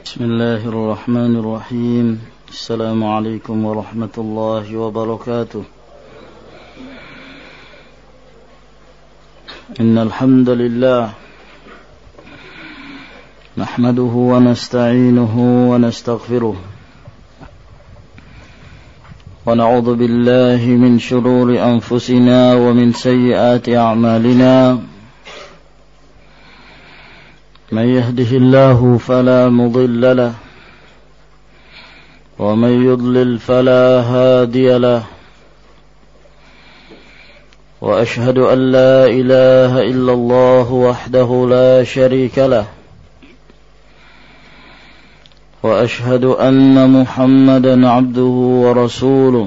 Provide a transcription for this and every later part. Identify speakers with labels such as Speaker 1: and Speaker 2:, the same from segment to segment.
Speaker 1: بسم الله الرحمن الرحيم. السلام عليكم ورحمة الله وبركاته. إن الحمد لله نحمده ونستعينه ونستغفره ونعوذ بالله من شرور أنفسنا ومن سيئات أعمالنا. من يهده الله فلا مضل له ومن يضلل فلا هادي له، وأشهد أن لا إله إلا الله وحده لا شريك له، وأشهد أن محمدا عبده ورسوله.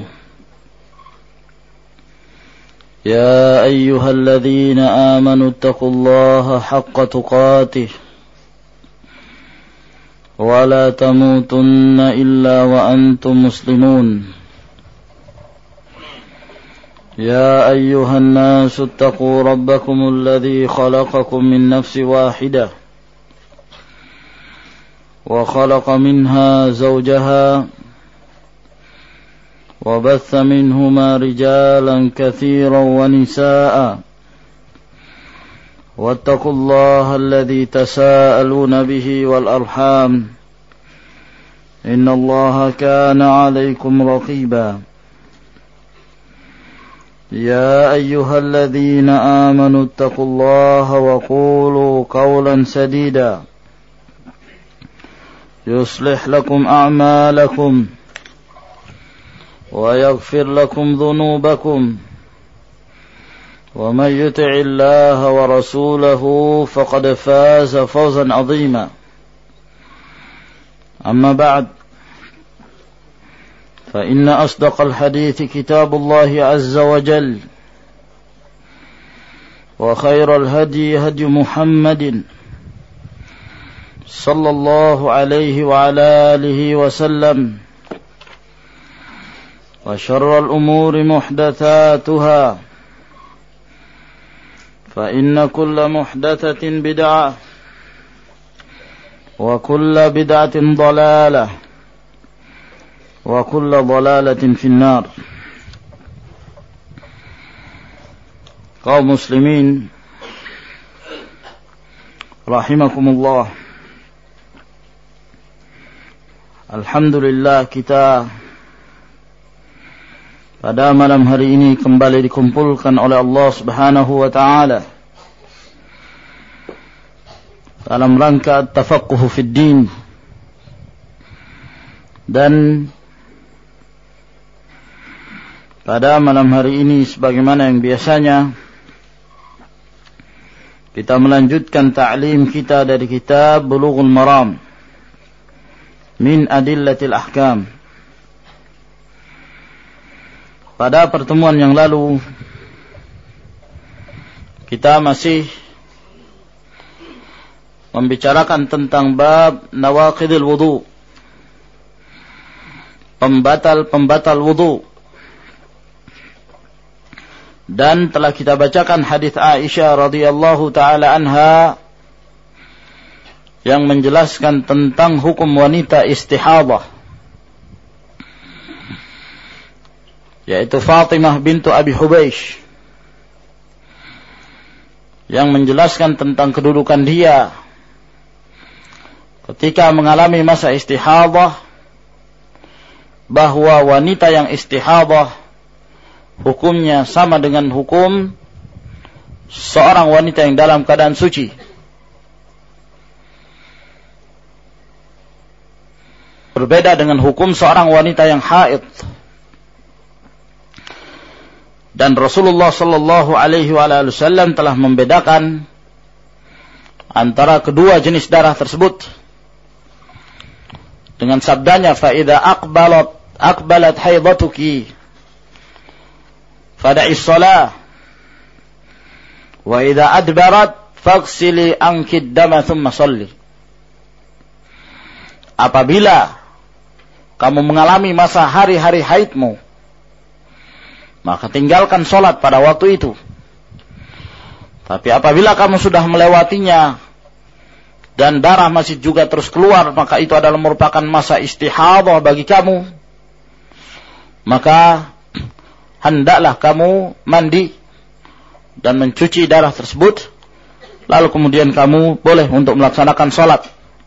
Speaker 1: يا أيها الذين آمنوا اتقوا الله حق تقاته ولا تموتن إلا وأنتم مسلمون. يا أيها الناس اتقوا ربكم الذي خلقكم من نفس واحدة وخلق منها زوجها وبث منهما رجالا كثيرا ونساء، واتقوا الله الذي تساءلون به والأرحام إن الله كان عليكم رقيبا. يا أيها الذين آمنوا اتقوا الله وقولوا قولا سديدا يصلح لكم أعمالكم ويغفر لكم ذنوبكم، ومن يطع الله ورسوله فقد فاز فوزا عظيما. أما بعد، فإن أصدق الحديث كتاب الله عز وجل، وخير الهدي هدي محمد صلى الله عليه وعلى آله وسلم، وشر الأمور محدثاتها، فإن كل محدثة بدعة وكل بدعة ضلالة وكل ضلالة في النار. kaum muslimin rahimakumullah, alhamdulillah kita pada malam hari ini kembali dikumpulkan oleh Allah Subhanahu wa ta'ala dalam rangka tafaqquh fid din, dan pada malam hari ini sebagaimana yang biasanya kita melanjutkan ta'lim kita dari kitab Bulughul Maram min Adillatil Ahkam. Pada pertemuan yang lalu kita masih membicarakan tentang bab nawaqidil wudu, pembatal wudu, dan telah kita bacakan hadis Aisyah radhiyallahu taala anha yang menjelaskan tentang hukum wanita istihadah, yaitu Fatimah bintu Abi Hubeish, yang menjelaskan tentang kedudukan dia ketika mengalami masa istihadah, bahwa wanita yang istihadah hukumnya sama dengan hukum seorang wanita yang dalam keadaan suci. Berbeda dengan hukum seorang wanita yang haid. Dan Rasulullah sallallahu alaihi wasallam telah membedakan antara kedua jenis darah tersebut dengan sabdanya, fa idza aqbalat haidatuki fada'i shalah wa idza adbarat faghsili anki ad-dama thumma shalli. Apabila kamu mengalami masa hari-hari haidmu, maka tinggalkan sholat pada waktu itu. Tapi apabila kamu sudah melewatinya, dan darah masih juga terus keluar, maka itu adalah merupakan masa istihadhah bagi kamu. Maka hendaklah kamu mandi dan mencuci darah tersebut, lalu kemudian kamu boleh untuk melaksanakan sholat.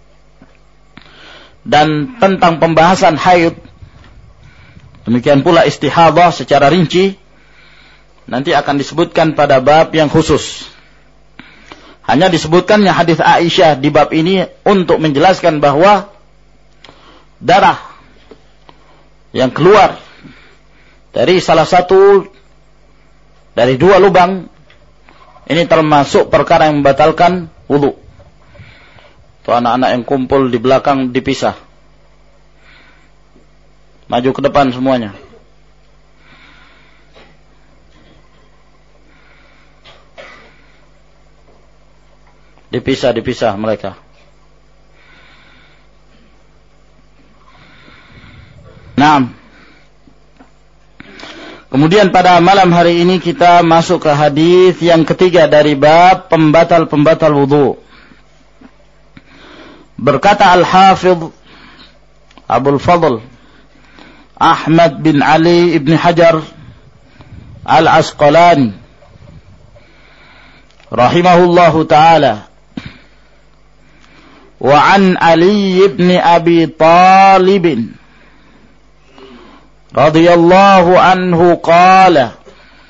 Speaker 1: Dan tentang pembahasan haid, demikian pula istihadhah secara rinci, nanti akan disebutkan pada bab yang khusus. Hanya disebutkannya hadis Aisyah di bab ini untuk menjelaskan bahwa darah yang keluar dari salah satu dari dua lubang ini termasuk perkara yang membatalkan wudu. Tuh anak-anak yang kumpul di belakang dipisah. Maju ke depan semuanya. Dipisah mereka. Naam. Kemudian pada malam hari ini kita masuk ke hadis yang ketiga dari bab pembatal-pembatal wudu. Berkata Al-Hafidh Abul Fadl Ahmad bin Ali ibn Hajar Al-Asqalani rahimahullahu ta'ala, wa an Ali ibn Abi Talib radhiyallahu anhu qala,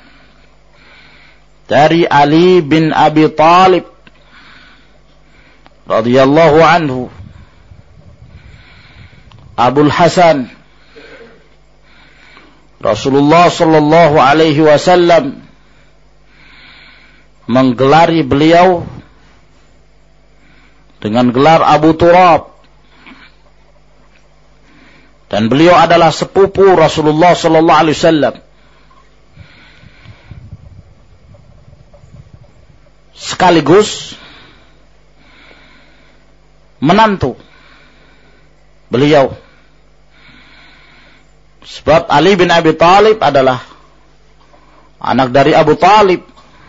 Speaker 1: dari Ali bin Abi Talib radhiyallahu anhu, Abul Hasan, Rasulullah sallallahu alaihi wasallam menggelari beliau dengan gelar Abu Turab, dan beliau adalah sepupu Rasulullah sallallahu alaihi wasallam, sekaligus menantu beliau. Sebab Ali bin Abi Talib adalah anak dari Abu Talib,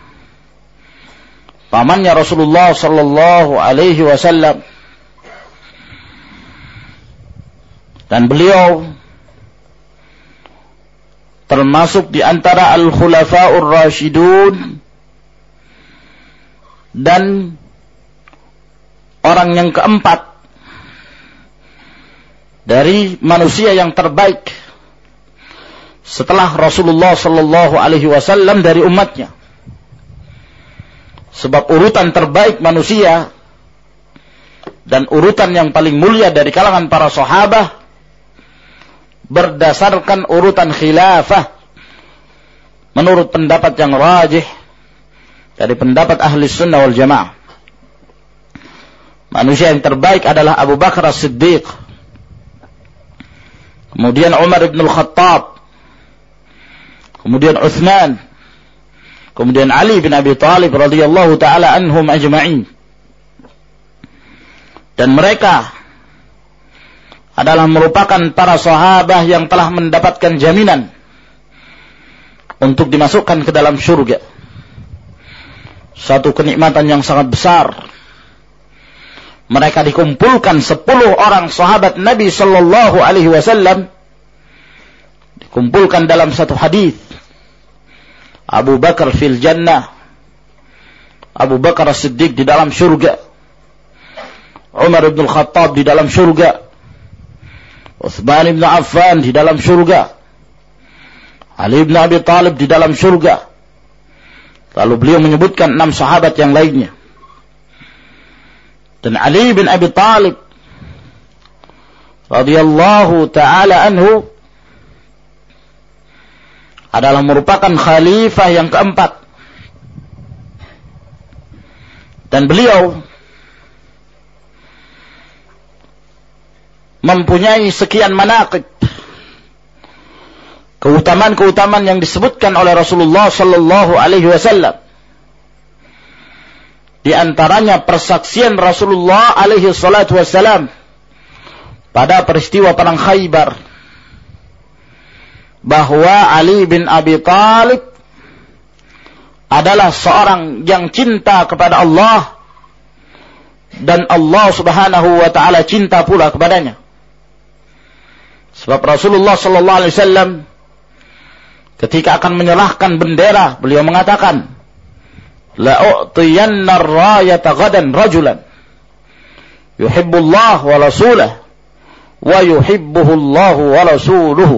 Speaker 1: pamannya Rasulullah sallallahu alaihi wasallam. Dan beliau termasuk di antara al-khulafa'ur rasyidun dan orang yang keempat dari manusia yang terbaik setelah Rasulullah sallallahu alaihi wasallam dari umatnya. Sebab urutan terbaik manusia dan urutan yang paling mulia dari kalangan para sahabat berdasarkan urutan khilafah menurut pendapat yang rajih dari pendapat ahli sunnah wal jamaah. Manusia yang terbaik adalah Abu Bakar As-Siddiq, kemudian Umar ibn al-Khattab, kemudian Uthman, kemudian Ali bin Abi Talib radhiyallahu ta'ala anhum ajma'in. Dan mereka adalah merupakan para sahabat yang telah mendapatkan jaminan untuk dimasukkan ke dalam surga. Satu kenikmatan yang sangat besar. Mereka dikumpulkan 10 orang sahabat Nabi sallallahu alaihi wasallam, dikumpulkan dalam satu hadis. Abu Bakar fil jannah, Abu Bakar As-Siddiq di dalam surga, Umar ibn al-Khattab di dalam surga, Uthman ibn Affan di dalam surga, Ali ibn Abi Talib di dalam surga. Lalu beliau menyebutkan 6 sahabat yang lainnya. Dan Ali bin Abi Talib radhiyallahu ta'ala anhu adalah merupakan khalifah yang keempat. Dan beliau mempunyai sekian manaqib, keutamaan-keutamaan yang disebutkan oleh Rasulullah sallallahu alaihi wasallam. Di antaranya persaksian Rasulullah alaihi salatu wasallam pada peristiwa perang Khaybar, bahwa Ali bin Abi Talib adalah seorang yang cinta kepada Allah dan Allah Subhanahu wa taala cinta pula kepadanya. Sebab Rasulullah sallallahu alaihi wasallam ketika akan menyerahkan bendera, beliau mengatakan, la u'tiyanna ar-rayata ghadan rajulan yuhibbullah wa rasulahu wa yuhibbuhullahu wa rasuluhu.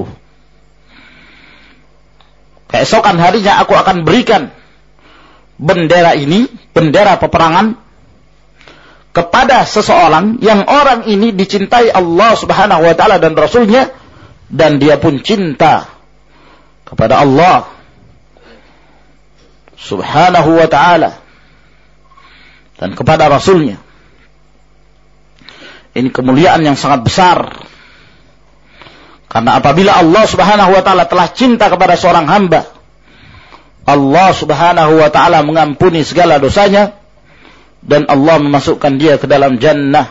Speaker 1: Keesokan harinya aku akan berikan bendera ini, bendera peperangan, kepada seseorang yang orang ini dicintai Allah Subhanahu wa taala dan Rasulnya, dan dia pun cinta kepada Allah Subhanahu wa taala dan kepada Rasulnya. Ini kemuliaan yang sangat besar. Karena apabila Allah Subhanahu wa taala telah cinta kepada seorang hamba, Allah Subhanahu wa taala mengampuni segala dosanya dan Allah memasukkan dia ke dalam jannah.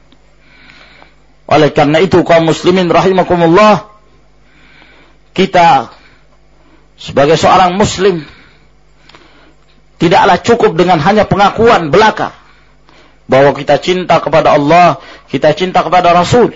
Speaker 1: Oleh karena itu kaum muslimin rahimakumullah, kita sebagai seorang muslim tidaklah cukup dengan hanya pengakuan belaka bahwa kita cinta kepada Allah, kita cinta kepada Rasul.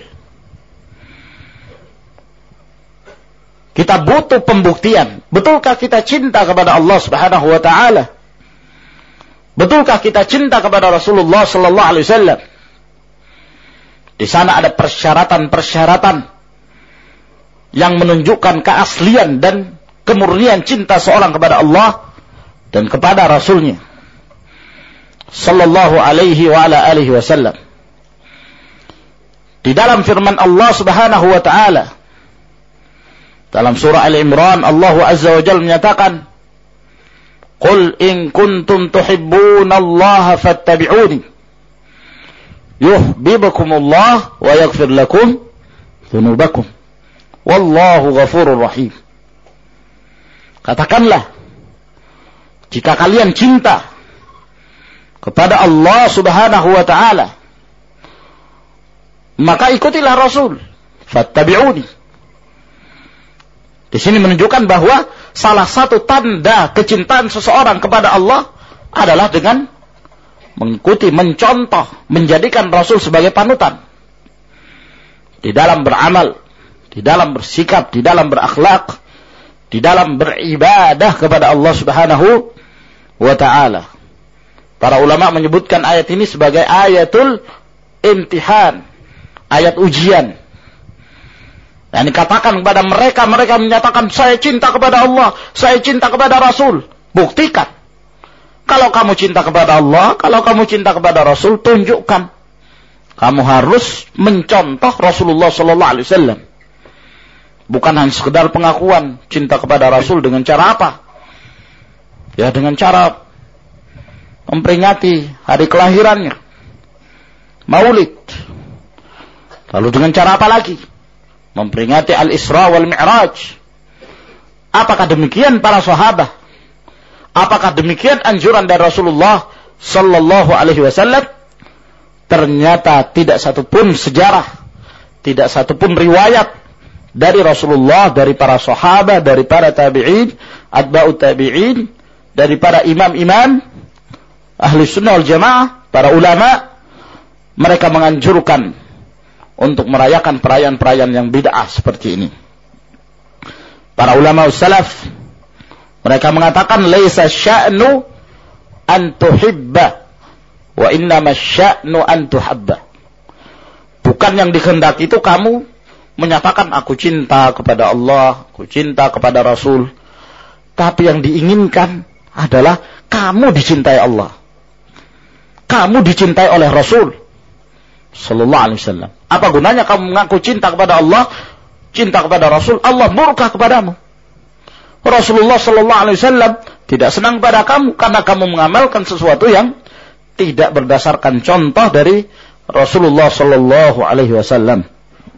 Speaker 1: Kita butuh pembuktian. Betulkah kita cinta kepada Allah Subhanahu wa taala? Betulkah kita cinta kepada Rasulullah sallallahu alaihi wasallam? Di sana ada persyaratan-persyaratan yang menunjukkan keaslian dan kemurnian cinta seorang kepada Allah dan kepada Rasulnya sallallahu alaihi wa ala alihi wasallam. Di dalam firman Allah Subhanahu wa taala dalam surah Al-Imran, Allah Azza wa Jalla menyatakan, "Qul in kuntum tuhibbunallaha fattabi'uni yuhibbukumullah wa yaghfir lakum dzunubakum wallahu ghafurur rahim." Katakanlah, jika kalian cinta kepada Allah Subhanahu wa taala, maka ikutilah Rasul, fattabi'uni. Di sini menunjukkan bahwa salah satu tanda kecintaan seseorang kepada Allah adalah dengan mengikuti, mencontoh, menjadikan Rasul sebagai panutan di dalam beramal, di dalam bersikap, di dalam berakhlak, di dalam beribadah kepada Allah Subhanahu wa taala. Para ulama menyebutkan ayat ini sebagai ayatul imtihan, ayat ujian. Dan dikatakan kepada mereka menyatakan, saya cinta kepada Allah, saya cinta kepada Rasul. Buktikan. Kalau kamu cinta kepada Allah, kalau kamu cinta kepada Rasul, tunjukkan. Kamu harus mencontoh Rasulullah sallallahu alaihi wasallam. Bukan hanya sekedar pengakuan cinta kepada Rasul dengan cara apa? Ya, dengan cara memperingati hari kelahirannya, Maulid. Lalu dengan cara apa lagi? Memperingati Al-Isra wal Mi'raj. Apakah demikian para sahabat? Apakah demikian anjuran dari Rasulullah sallallahu alaihi wasallam? Ternyata tidak satupun sejarah, tidak satupun riwayat dari Rasulullah, dari para sahabat, dari para tabi'in, atba'ut tabi'in, dari para imam-imam ahli sunnah wal jamaah, para ulama, mereka menganjurkan untuk merayakan perayaan-perayaan yang bid'ah seperti ini. Para ulama salaf, mereka mengatakan, laisa sya'nu an tuhibba wa innama sya'nu an tuhabba. Bukan yang dikehendaki itu kamu menyatakan aku cinta kepada Allah, aku cinta kepada Rasul. Tapi yang diinginkan adalah kamu dicintai Allah, kamu dicintai oleh Rasul sallallahu alaihi wasallam. Apa gunanya kamu mengaku cinta kepada Allah, cinta kepada Rasul, Allah murka kepadamu. Rasulullah sallallahu alaihi wasallam tidak senang pada kamu karena kamu mengamalkan sesuatu yang tidak berdasarkan contoh dari Rasulullah sallallahu alaihi wasallam.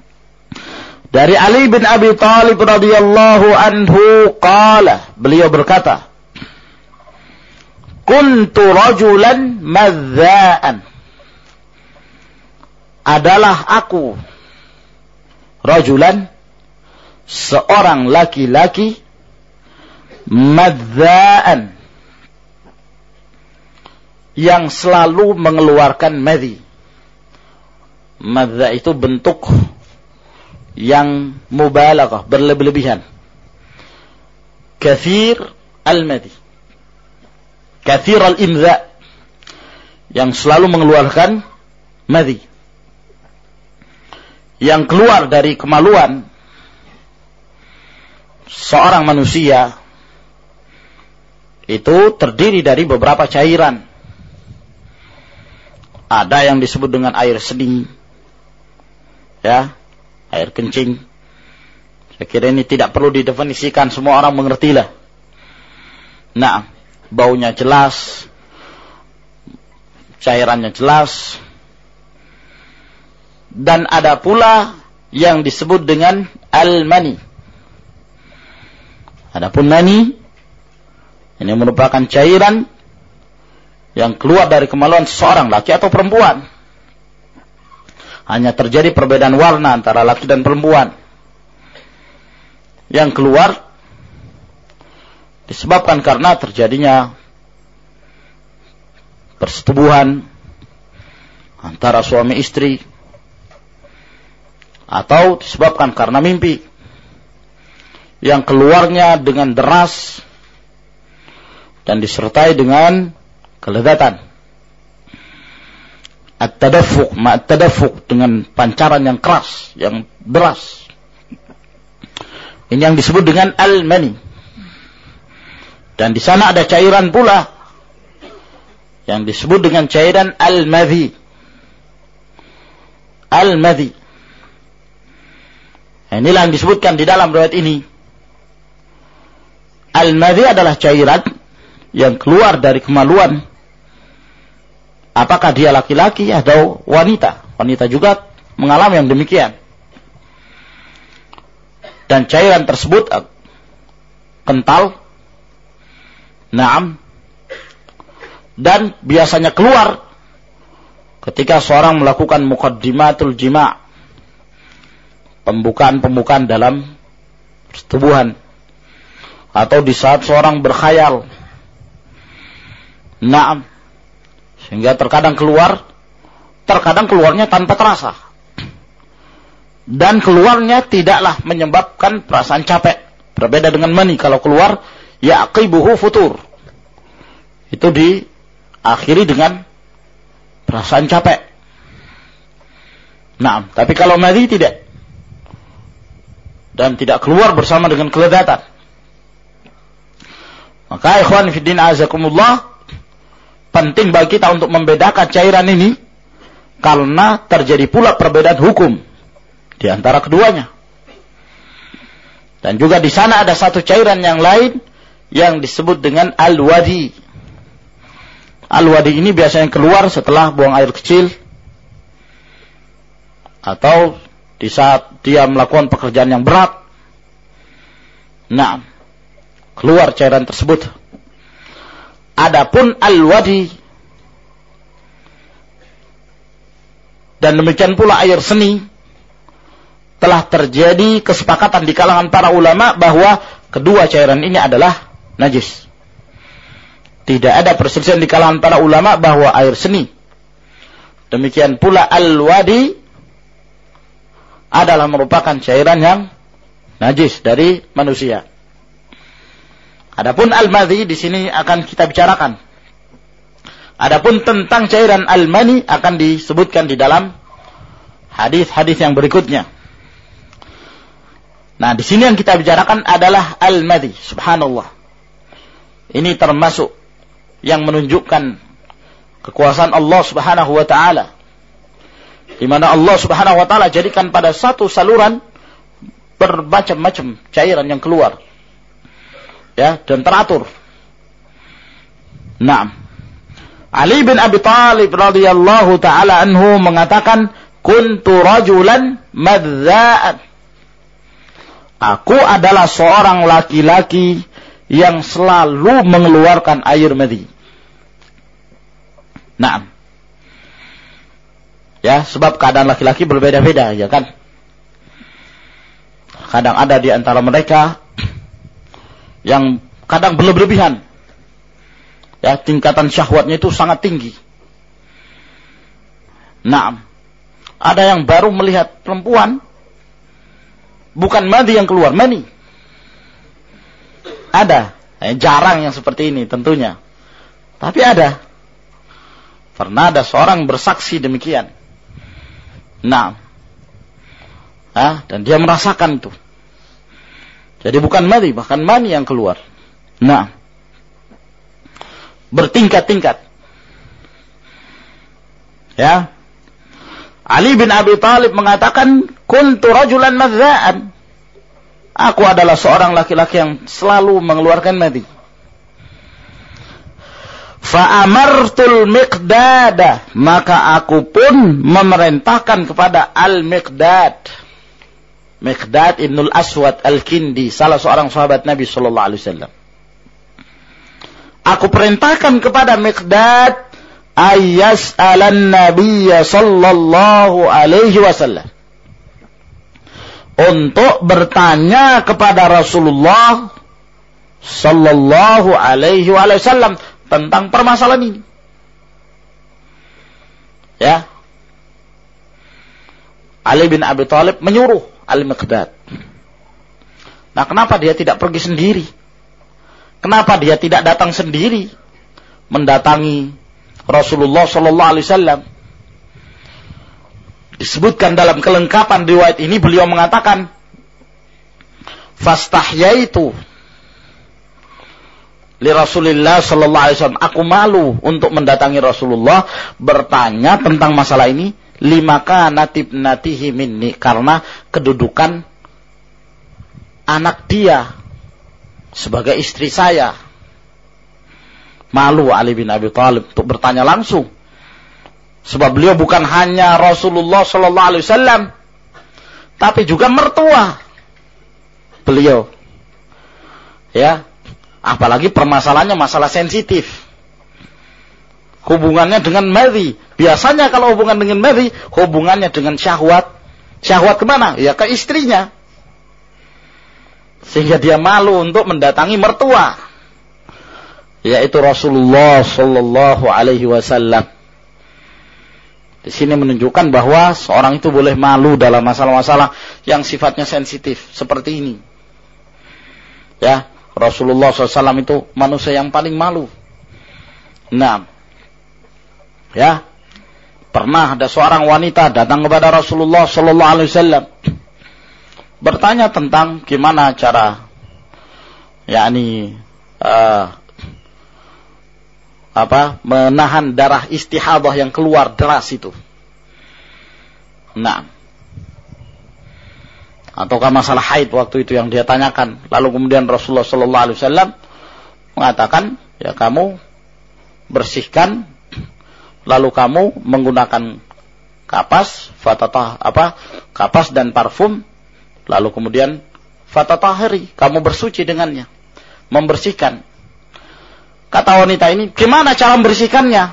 Speaker 1: Dari Ali bin Abi Thalib radhiyallahu anhu qala, beliau berkata, kuntu rajulan madza'an. Adalah aku rajulan, seorang laki-laki, madza'an, yang selalu mengeluarkan madhi. Madza itu bentuk yang mubalaghah, berlebih-lebihan. Kathir al-madhi, kathir al-imza, yang selalu mengeluarkan madhi, yang keluar dari kemaluan seorang manusia itu terdiri dari beberapa cairan. Ada yang disebut dengan air seni, ya, air kencing. Saya kira ini tidak perlu didefinisikan, semua orang mengertilah. Nah, baunya jelas, cairannya jelas. Dan ada pula yang disebut dengan al-mani. Adapun mani, ini merupakan cairan yang keluar dari kemaluan seseorang, laki atau perempuan. Hanya terjadi perbedaan warna antara laki dan perempuan. Yang keluar disebabkan karena terjadinya persetubuhan antara suami istri, atau disebabkan karena mimpi yang keluarnya dengan deras dan disertai dengan kelezatan. At-tadaffuq, ma'at-tadaffuq, dengan pancaran yang keras, yang deras. Ini yang disebut dengan al-mani. Dan di sana ada cairan pula yang disebut dengan cairan al-madhi. Al-madhi. Inilah yang disebutkan di dalam riwayat ini. Al-madhi adalah cairan yang keluar dari kemaluan. Apakah dia laki-laki atau wanita? Wanita juga mengalami yang demikian. Dan cairan tersebut kental, naam, dan biasanya keluar ketika seorang melakukan muqaddimatul jima', pembukaan-pembukaan dalam persetubuhan, atau di saat seorang berkhayal, naam, sehingga terkadang keluarnya tanpa terasa. Dan keluarnya tidaklah menyebabkan perasaan capek. Berbeda dengan mani, kalau keluar yaqibuhu futur, itu diakhiri dengan perasaan capek. Nah, tapi kalau madhi tidak, dan tidak keluar bersama dengan kelezatan. Maka ikhwan fiddin azakumullah, penting bagi kita untuk membedakan cairan ini, karena terjadi pula perbedaan hukum di antara keduanya. Dan juga di sana ada satu cairan yang lain yang disebut dengan al-wadi. Al-wadi ini biasanya keluar setelah buang air kecil, atau di saat dia melakukan pekerjaan yang berat. Nah, keluar cairan tersebut. Adapun al-wadi, dan demikian pula air seni, telah terjadi kesepakatan di kalangan para ulama bahwa kedua cairan ini adalah najis. Tidak ada perselisihan di kalangan para ulama bahwa air seni, demikian pula al-wadi, adalah merupakan cairan yang najis dari manusia. Adapun al-madhi di sini akan kita bicarakan. Adapun tentang cairan al-mani akan disebutkan di dalam hadis-hadis yang berikutnya. Nah, di sini yang kita bicarakan adalah al-madhi. Subhanallah. Ini termasuk yang menunjukkan kekuasaan Allah Subhanahu wa taala, di mana Allah Subhanahu wa taala jadikan pada satu saluran bermacam-macam cairan yang keluar, ya, dan teratur. Naam. Ali bin Abi Thalib radhiyallahu taala anhu mengatakan, "Kuntu rajulan madza'an." Aku adalah seorang laki-laki yang selalu mengeluarkan air madhi. Naam. Ya, sebab keadaan laki-laki berbeda-beda, ya kan? Kadang ada di antara mereka yang kadang berlebihan. Ya, tingkatan syahwatnya itu sangat tinggi. Nah, ada yang baru melihat perempuan, bukan madi yang keluar, mani. Ada, jarang yang seperti ini tentunya. Tapi ada. Pernah ada seorang bersaksi demikian. Nah, dan dia merasakan itu. Jadi bukan madi, bahkan mani yang keluar. Nah, bertingkat-tingkat. Ya. Ali bin Abi Thalib mengatakan, kuntu rajulan madza'an. Aku adalah seorang laki-laki yang selalu mengeluarkan madi. Fa'amartul Miqdada, maka aku pun memerintahkan kepada Al-Miqdad. Miqdad ibnul Aswad Al-Kindi, salah seorang sahabat Nabi sallallahu alaihi wasallam. Aku perintahkan kepada Miqdad ayyas'alan nabiyya sallallahu alaihi wasallam, untuk bertanya kepada Rasulullah sallallahu alaihi wasallam tentang permasalahan ini. Ya. Ali bin Abi Thalib menyuruh Al-Miqdad. Nah, kenapa dia tidak pergi sendiri? Kenapa dia tidak datang sendiri mendatangi Rasulullah sallallahu alaihi wasallam? Disebutkan dalam kelengkapan riwayat ini, beliau mengatakan, fastahyaitu li Rasulillah sallallahu alaihi wasallam, aku malu untuk mendatangi Rasulullah bertanya tentang masalah ini, limaka natibnatihi minni, karena kedudukan anak dia sebagai istri saya. Malu Ali bin Abi Thalib untuk bertanya langsung, sebab beliau bukan hanya Rasulullah sallallahu alaihi wasallam, tapi juga mertua beliau. Ya, apalagi permasalahannya masalah sensitif. Hubungannya dengan madhi. Biasanya kalau hubungan dengan madhi, hubungannya dengan syahwat. Syahwat kemana? Ya ke istrinya. Sehingga dia malu untuk mendatangi mertua, yaitu Rasulullah sallallahu alaihi wasallam. Di sini menunjukkan bahwa seorang itu boleh malu dalam masalah-masalah yang sifatnya sensitif seperti ini. Ya, Rasulullah SAW itu manusia yang paling malu. Nah, ya, pernah ada seorang wanita datang kepada Rasulullah sallallahu alaihi wasallam bertanya tentang gimana cara menahan darah istihadah yang keluar deras itu. Nah, ataukah masalah haid waktu itu yang dia tanyakan. Lalu kemudian Rasulullah sallallahu alaihi wasallam mengatakan, ya kamu bersihkan, lalu kamu menggunakan kapas, kapas dan parfum, lalu kemudian fatatahiri, kamu bersuci dengannya, membersihkan. Kata wanita ini, gimana cara membersihkannya?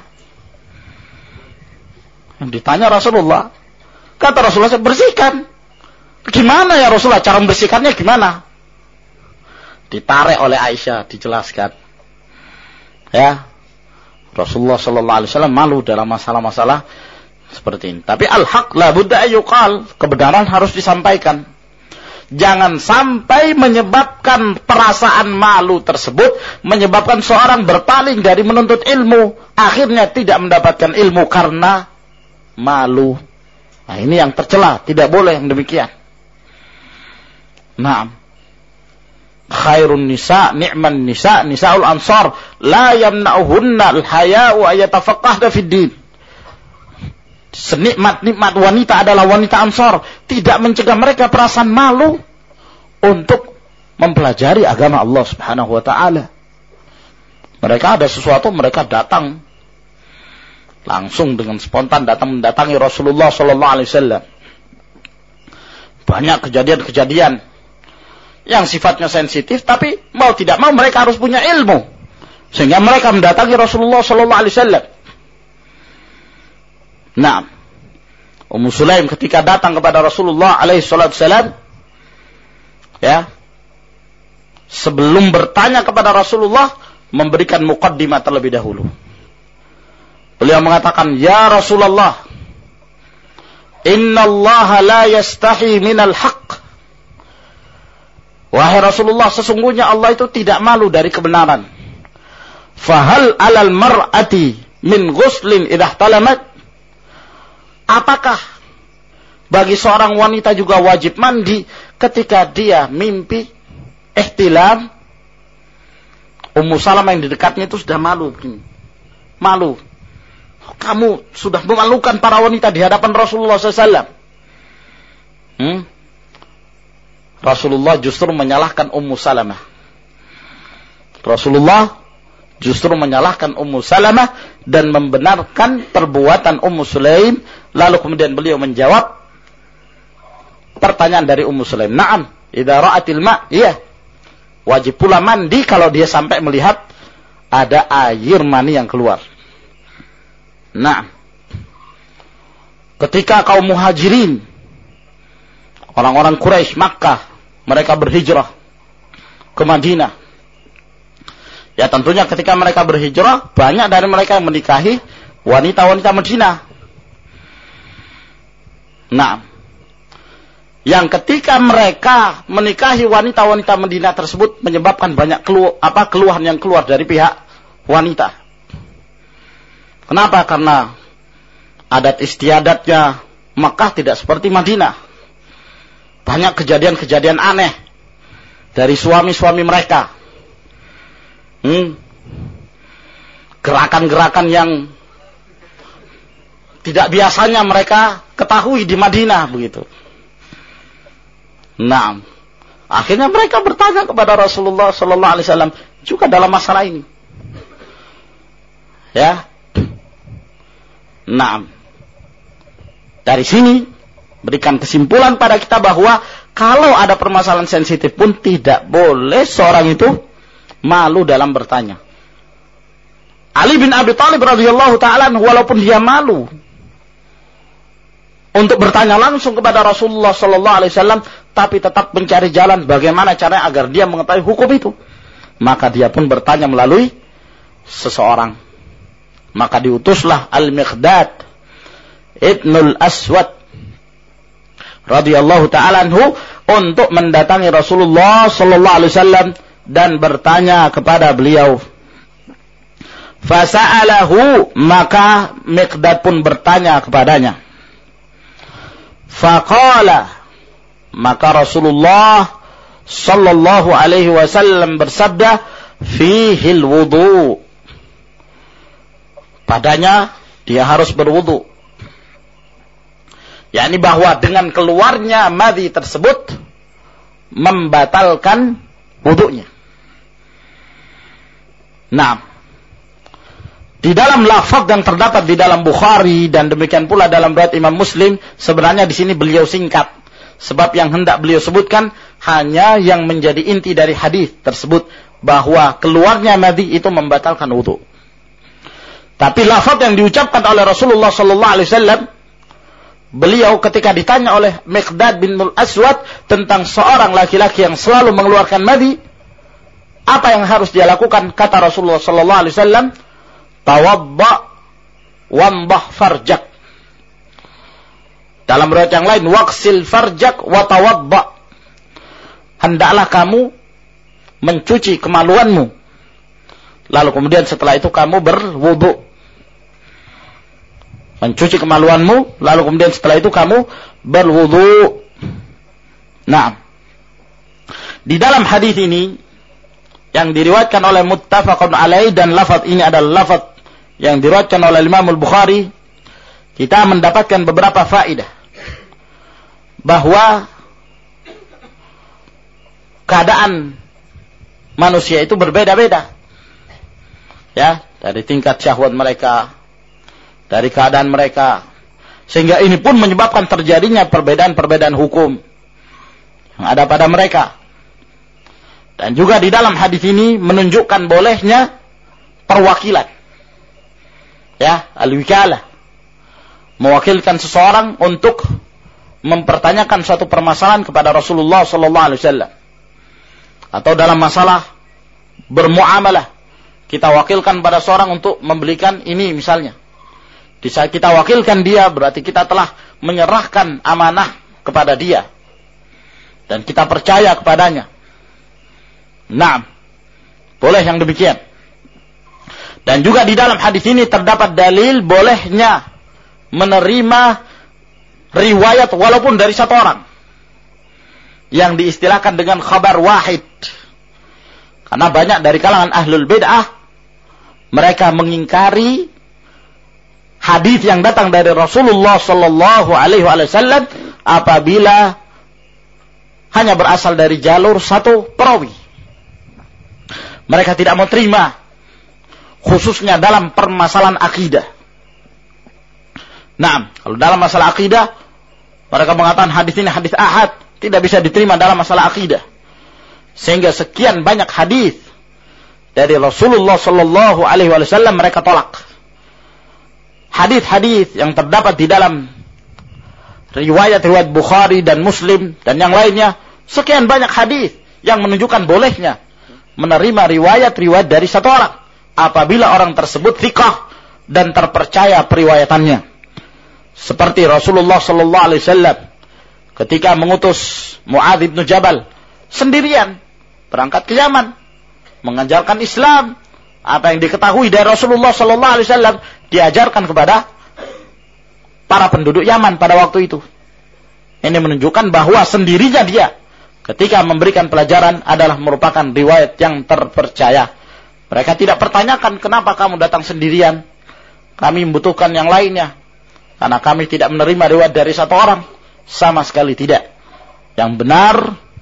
Speaker 1: Yang ditanya Rasulullah. Kata Rasulullah, bersihkan. Gimana ya Rasulullah, cara membersihkannya gimana? Ditarik oleh Aisyah, dijelaskan. Ya, Rasulullah sallallahu alaihi wasallam malu dalam masalah-masalah seperti ini. Tapi al-haq la budda ayyuqal, kebenaran harus disampaikan. Jangan sampai menyebabkan perasaan malu tersebut menyebabkan seorang berpaling dari menuntut ilmu, akhirnya tidak mendapatkan ilmu karena malu. Nah, ini yang tercela, tidak boleh yang demikian. Naam. Khairun nisa, ni'man nisa, nisaul ansar, la yamna'uhunna al-haya'u ayatafaqqahna fid din. Senikmat-nikmat wanita adalah wanita Ansar, tidak mencegah mereka perasaan malu untuk mempelajari agama Allah Subhanahu wa taala. Mereka ada sesuatu, mereka datang langsung dengan spontan datang mendatangi Rasulullah sallallahu alaihi wasallam. Banyak kejadian-kejadian yang sifatnya sensitif, tapi mau tidak mau mereka harus punya ilmu sehingga mereka mendatangi Rasulullah sallallahu alaihi wasallam. Nah, Ummu Sulaim ketika datang kepada Rasulullah alaihi wasallam, ya, sebelum bertanya kepada Rasulullah, memberikan muqaddimah terlebih dahulu. Beliau mengatakan, "Ya Rasulullah, innallaha la yastahi minal haqq." Wahai Rasulullah, sesungguhnya Allah itu tidak malu dari kebenaran. Fahal alal mar'ati min ghuslin idha ihtalamat? Apakah bagi seorang wanita juga wajib mandi ketika dia mimpi ihtilam? Ummu Salamah yang di dekatnya itu sudah malu begini. Malu. Kamu sudah memalukan para wanita di hadapan Rasulullah SAW. Rasulullah justru menyalahkan Ummu Salamah. Rasulullah justru menyalahkan Ummu Salamah dan membenarkan perbuatan Ummu Sulaim. Lalu kemudian beliau menjawab pertanyaan dari Ummu Sulaim. Na'am, idza ra'atil ma', iya. Wajib pula mandi kalau dia sampai melihat ada air mani yang keluar. Nah, ketika kaum muhajirin, orang-orang Quraisy Makkah, mereka berhijrah ke Madinah. Ya tentunya ketika mereka berhijrah, banyak dari mereka yang menikahi wanita-wanita Madinah. Nah, yang ketika mereka menikahi wanita-wanita Madinah tersebut menyebabkan banyak keluhan yang keluar dari pihak wanita. Kenapa? Karena adat istiadatnya Makkah tidak seperti Madinah. Banyak kejadian-kejadian aneh dari suami-suami mereka. Gerakan-gerakan yang tidak biasanya mereka ketahui di Madinah begitu. Nah, akhirnya mereka bertanya kepada Rasulullah sallallahu alaihi wasallam juga dalam masalah ini. Ya. Nah, dari sini berikan kesimpulan pada kita bahwa kalau ada permasalahan sensitif pun tidak boleh seorang itu malu dalam bertanya. Ali bin Abi Thalib radhiyallahu ta'ala walaupun dia malu untuk bertanya langsung kepada Rasulullah sallallahu alaihi wasallam, tapi tetap mencari jalan bagaimana caranya agar dia mengetahui hukum itu. Maka dia pun bertanya melalui seseorang. Maka diutuslah Al-Miqdad Ibnul Aswad radhiyallahu ta'ala anhu untuk mendatangi Rasulullah sallallahu alaihi wasallam dan bertanya kepada beliau. Fasa'alahu, maka Miqdad pun bertanya kepadanya. Faqala, maka Rasulullah sallallahu alaihi wasallam bersabda, fihil wudu. Padanya dia harus berwudu. Yakni bahwa dengan keluarnya madhi tersebut membatalkan wudunya. Nah, di dalam lafaz yang terdapat di dalam Bukhari dan demikian pula dalam riwayat Imam Muslim, sebenarnya di sini beliau singkat. Sebab yang hendak beliau sebutkan hanya yang menjadi inti dari hadis tersebut, bahwa keluarnya madhi itu membatalkan wudu. Tapi lafaz yang diucapkan oleh Rasulullah sallallahu alaihi wasallam, beliau ketika ditanya oleh Miqdad bin Aswad tentang seorang laki-laki yang selalu mengeluarkan madhi, apa yang harus dia lakukan? Kata Rasulullah sallallahu alaihi wasallam, tawadda wamdah farjak. Dalam riwayat yang lain, waqsil farjak wa tawadda. Hendaklah kamu mencuci kemaluanmu, lalu kemudian setelah itu kamu berwudu. Mencuci kemaluanmu, lalu kemudian setelah itu kamu berwudu. Nah, di dalam hadis ini yang diriwayatkan oleh muttafaqun alaih, dan lafaz ini adalah lafaz yang diriwayatkan oleh Imam Al-Bukhari, kita mendapatkan beberapa faedah bahwa keadaan manusia itu berbeda-beda. Ya, dari tingkat syahwat mereka, dari keadaan mereka, sehingga ini pun menyebabkan terjadinya perbedaan-perbedaan hukum yang ada pada mereka. Dan juga di dalam hadis ini menunjukkan bolehnya perwakilan, ya, al-wikalah, mewakilkan seseorang untuk mempertanyakan suatu permasalahan kepada Rasulullah sallallahu alaihi wasallam, atau dalam masalah bermuamalah kita wakilkan pada seorang untuk membelikan ini misalnya. Di saat kita wakilkan dia, berarti kita telah menyerahkan amanah kepada dia. Dan kita percaya kepadanya. Naam, boleh yang demikian. Dan juga di dalam hadis ini terdapat dalil bolehnya menerima riwayat walaupun dari satu orang, yang diistilahkan dengan khabar wahid. Karena banyak dari kalangan ahlul bid'ah, mereka mengingkari hadis yang datang dari Rasulullah sallallahu alaihi wasallam apabila hanya berasal dari jalur satu perawi. Mereka tidak mau terima, khususnya dalam permasalahan akidah. Nah, kalau dalam masalah akidah, mereka mengatakan hadis ini hadis ahad, tidak bisa diterima dalam masalah akidah. Sehingga sekian banyak hadis dari Rasulullah sallallahu alaihi wasallam mereka tolak. Hadis-hadis yang terdapat di dalam riwayat-riwayat Bukhari dan Muslim dan yang lainnya, sekian banyak hadis yang menunjukkan bolehnya menerima riwayat-riwayat dari satu orang apabila orang tersebut thiqah dan terpercaya periwayatannya. Seperti Rasulullah sallallahu alaihi wasallam ketika mengutus Mu'adz bin Jabal sendirian berangkat ke Yaman mengajarkan Islam. Apa yang diketahui dari Rasulullah sallallahu alaihi wasallam diajarkan kepada para penduduk Yaman pada waktu itu. Ini menunjukkan bahwa sendirinya dia ketika memberikan pelajaran adalah merupakan riwayat yang terpercaya. Mereka tidak pertanyakan, kenapa kamu datang sendirian? Kami membutuhkan yang lainnya. Karena kami tidak menerima riwayat dari satu orang. Sama sekali tidak. Yang benar,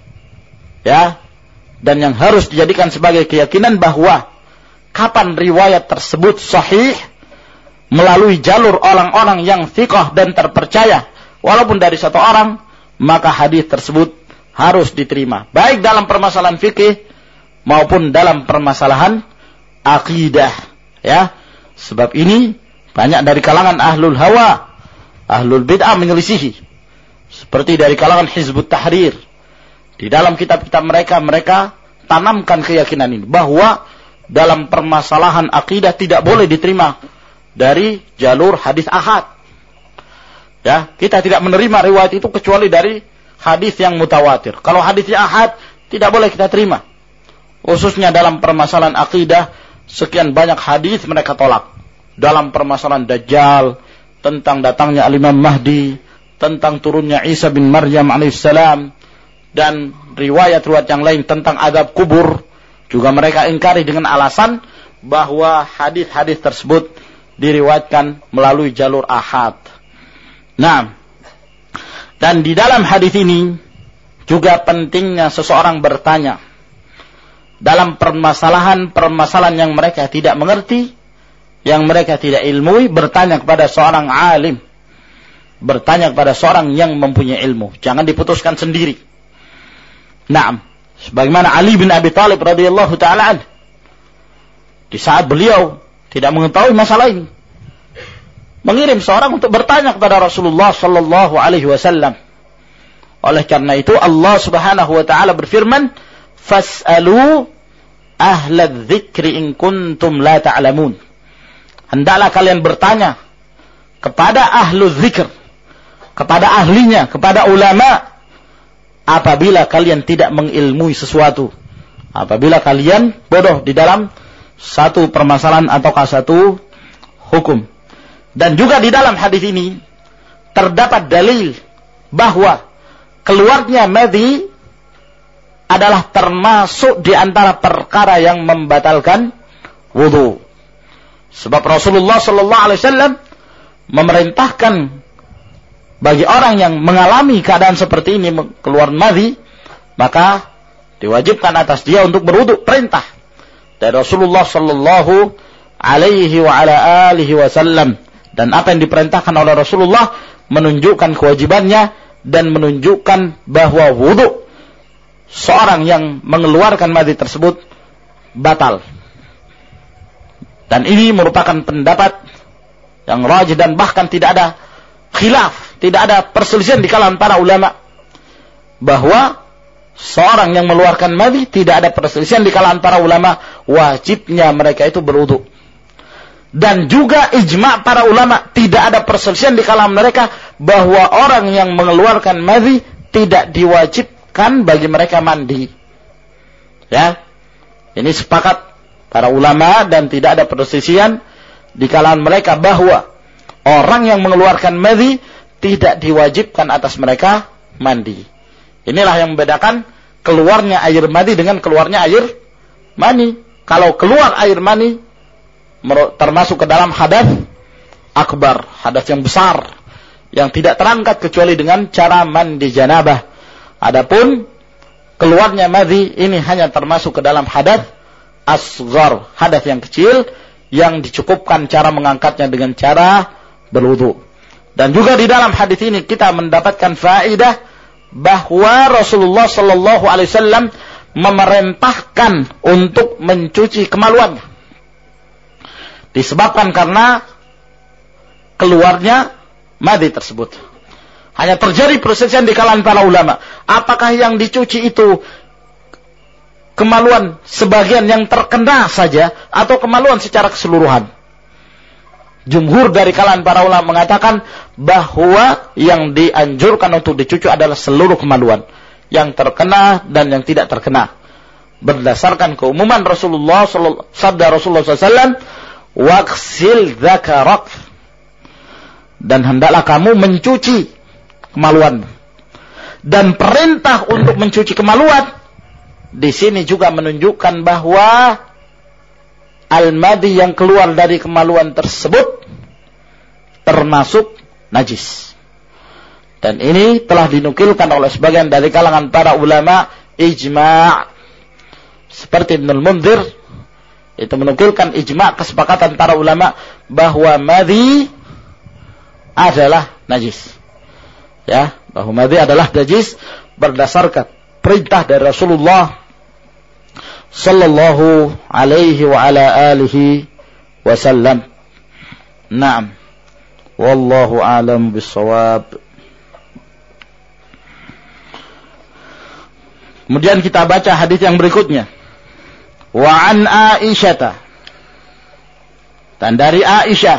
Speaker 1: ya, dan yang harus dijadikan sebagai keyakinan bahwa kapan riwayat tersebut sahih melalui jalur orang-orang yang thiqah dan terpercaya, walaupun dari satu orang, maka hadis tersebut harus diterima, baik dalam permasalahan fikih maupun dalam permasalahan akidah, ya. Sebab ini banyak dari kalangan ahlul hawa, ahlul bid'ah menyelisihi. Seperti dari kalangan Hizbut Tahrir. Di dalam kitab-kitab mereka tanamkan keyakinan ini bahwa dalam permasalahan akidah tidak boleh diterima dari jalur hadis ahad. Ya, kita tidak menerima riwayat itu kecuali dari hadis yang mutawatir. Kalau hadisnya ahad, tidak boleh kita terima. Khususnya dalam permasalahan akidah, sekian banyak hadis mereka tolak. Dalam permasalahan Dajjal, tentang datangnya Al-Imam Mahdi, tentang turunnya Isa bin Maryam alaihissalam, dan riwayat-riwayat yang lain tentang azab kubur, juga mereka ingkari dengan alasan bahwa hadis-hadis tersebut diriwayatkan melalui jalur ahad. Nah, dan di dalam hadis ini juga pentingnya seseorang bertanya dalam permasalahan-permasalahan yang mereka tidak mengerti, yang mereka tidak ilmui, bertanya kepada seorang alim, bertanya kepada seorang yang mempunyai ilmu. Jangan diputuskan sendiri. Naam, sebagaimana Ali bin Abi Thalib radhiyallahu taala anhu, di saat beliau tidak mengetahui masalah ini, mengirim seorang untuk bertanya kepada Rasulullah sallallahu alaihi wasallam. Oleh karena itu Allah Subhanahu wa taala berfirman, "Fas'alu ahla dzikri in kuntum la ta'lamun." Hendaklah kalian bertanya kepada ahlu dzikr, kepada ahlinya, kepada ulama, apabila kalian tidak mengilmui sesuatu, apabila kalian bodoh di dalam satu permasalahan ataukah satu hukum. Dan juga di dalam hadis ini terdapat dalil bahwa keluarnya madhi adalah termasuk di antara perkara yang membatalkan wudu. Sebab Rasulullah sallallahu alaihi wasallam memerintahkan bagi orang yang mengalami keadaan seperti ini keluar madhi, maka diwajibkan atas dia untuk berwudu, perintah dari Rasulullah sallallahu alaihi wa ala alihi wasallam. Dan apa yang diperintahkan oleh Rasulullah menunjukkan kewajibannya dan menunjukkan bahwa wudu seorang yang mengeluarkan madhi tersebut batal. Dan ini merupakan pendapat yang rajih dan bahkan tidak ada khilaf, tidak ada perselisihan di kalangan para ulama bahwa seorang yang mengeluarkan madhi, tidak ada perselisihan di kalangan para ulama, wajibnya mereka itu berwudu. Dan juga ijma' para ulama, tidak ada perselisihan di kalangan mereka bahwa orang yang mengeluarkan madhi tidak diwajibkan bagi mereka mandi. Ya, ini sepakat para ulama dan tidak ada perselisihan di kalangan mereka bahwa orang yang mengeluarkan madhi tidak diwajibkan atas mereka mandi. Inilah yang membedakan keluarnya air mani dengan keluarnya air mani. Kalau keluar air mani termasuk ke dalam hadas akbar, hadas yang besar yang tidak terangkat kecuali dengan cara mandi janabah. Adapun keluarnya madhi ini hanya termasuk ke dalam hadas asghar, hadas yang kecil yang dicukupkan cara mengangkatnya dengan cara berwudu. Dan juga di dalam hadis ini kita mendapatkan faedah bahwa Rasulullah sallallahu alaihi wasallam memerintahkan untuk mencuci kemaluan. Disebabkan karena keluarnya madhi tersebut. Hanya terjadi perselisihan di kalangan para ulama. Apakah yang dicuci itu kemaluan sebagian yang terkena saja atau kemaluan secara keseluruhan? Jumhur dari kalangan para ulama mengatakan bahwa yang dianjurkan untuk dicuci adalah seluruh kemaluan, yang terkena dan yang tidak terkena. Berdasarkan keumuman Rasulullah, sabda Rasulullah SAW, "Waqsil dzakarak," dan hendaklah kamu mencuci kemaluan. Dan perintah untuk mencuci kemaluan di sini juga menunjukkan bahwa al-madhi yang keluar dari kemaluan tersebut termasuk najis. Dan ini telah dinukilkan oleh sebagian dari kalangan para ulama ijma'. Seperti Ibnul Munzir itu menukilkan ijma' kesepakatan para ulama bahwa madhi adalah najis. Ya, bahwa madhi adalah najis berdasarkan perintah dari Rasulullah sallallahu alaihi wa ala alihi wasallam. Naam. Wallahu a'lam bissawab. Kemudian kita baca hadis yang berikutnya. Wa an Aisyah. Dan dari Aisyah,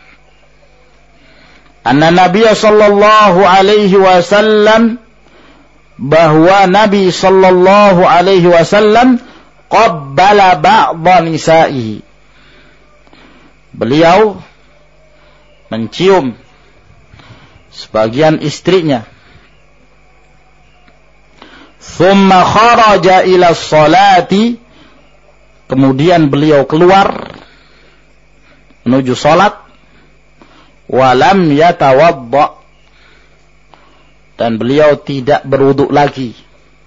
Speaker 1: anna Nabiy sallallahu alaihi wasallam, bahwa Nabi sallallahu alaihi wasallam qabbala ba'dha nisa'ihi. Beliau mencium sebagian istrinya. Thumma kharaja ila sholati, kemudian beliau keluar menuju salat. Walam yatawadda, dan beliau tidak berwudu lagi.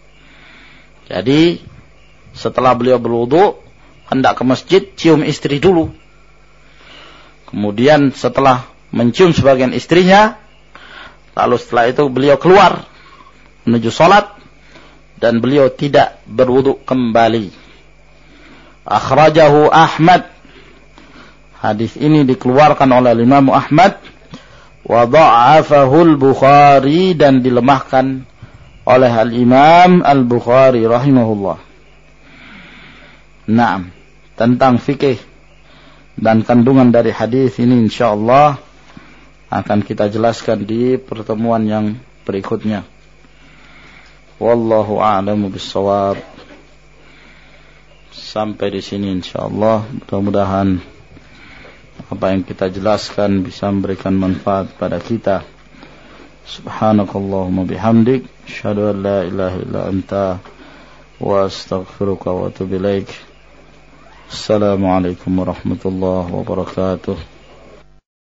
Speaker 1: Jadi setelah beliau berwudu, hendak ke masjid, cium istri dulu. Kemudian setelah mencium sebagian istrinya, lalu setelah itu beliau keluar menuju salat dan beliau tidak berwudu kembali. Akhrajahu Ahmad. Hadis ini dikeluarkan oleh Imam Ahmad, wa dha'afahu al-Bukhari, dan dilemahkan oleh Al-Imam Al-Bukhari rahimahullah. Naam, tentang fikih dan kandungan dari hadis ini insyaallah akan kita jelaskan di pertemuan yang berikutnya. Wallahu a'lamu bissawab. Sampai di sini insyaallah, mudah-mudahan apa yang kita jelaskan bisa memberikan manfaat pada kita. Subhanakallahumma bihamdik, asyhadu an la ilaha illa anta, wa astaghfiruka wa atubu ilaik. Assalamualaikum warahmatullahi wabarakatuh.